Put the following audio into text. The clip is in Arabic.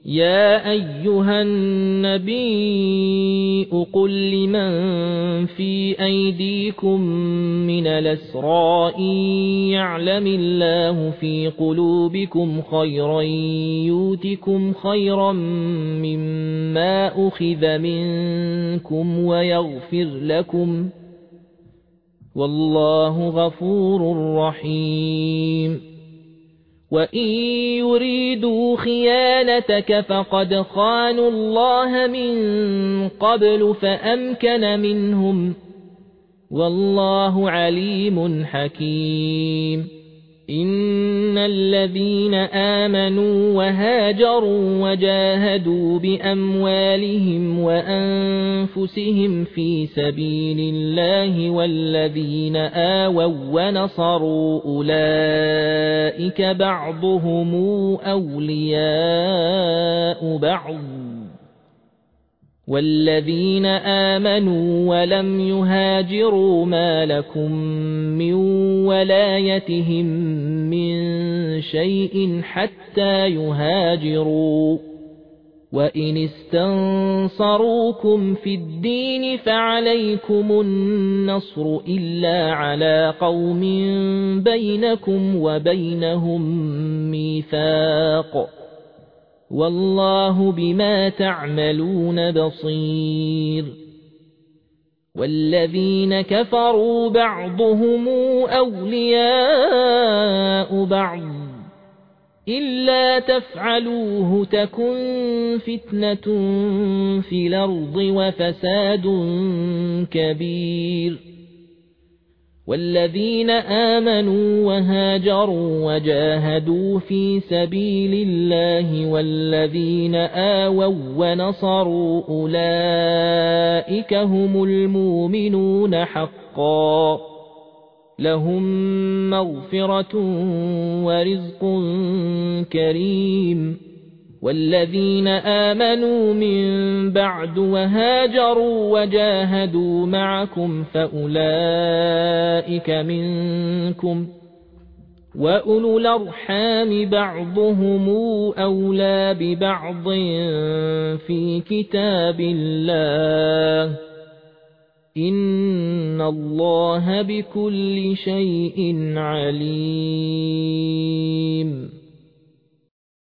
يا أيها النبي قل لمن في أيديكم من الأسرى إن يعلم الله في قلوبكم خيرا يؤتكم خيرا مما أخذ منكم ويغفر لكم والله غفور رحيم وإن يريدوا خيانتك فقد خانوا الله من قبل فأمكن منهم والله عليم حكيم إن الذين آمنوا وهاجروا وجاهدوا بأموالهم وأنفسهم في سبيل الله والذين آووا ونصروا أولئك بعضهم أولياء بعض والذين آمنوا ولم يهاجروا ما لكم من ولايتهم من شيء حتى يهاجروا وإن استنصروكم في الدين فعليكم النصر إلا على قوم بينكم وبينهم ميثاق والله بما تعملون بصير والذين كفروا بعضهم أولياء بعض إلا تفعلوه تكن فتنة في الأرض وفساد كبير والذين آمنوا وهاجروا وجاهدوا في سبيل الله والذين آووا ونصروا أولئك هم المؤمنون حقا لهم مغفرة ورزق كريم والذين آمنوا من بعد وهاجروا وجاهدوا معكم فأولئك منكم وأولو الأرحام بعضهم أولى ببعض في كتاب الله إن الله بكل شيء عليم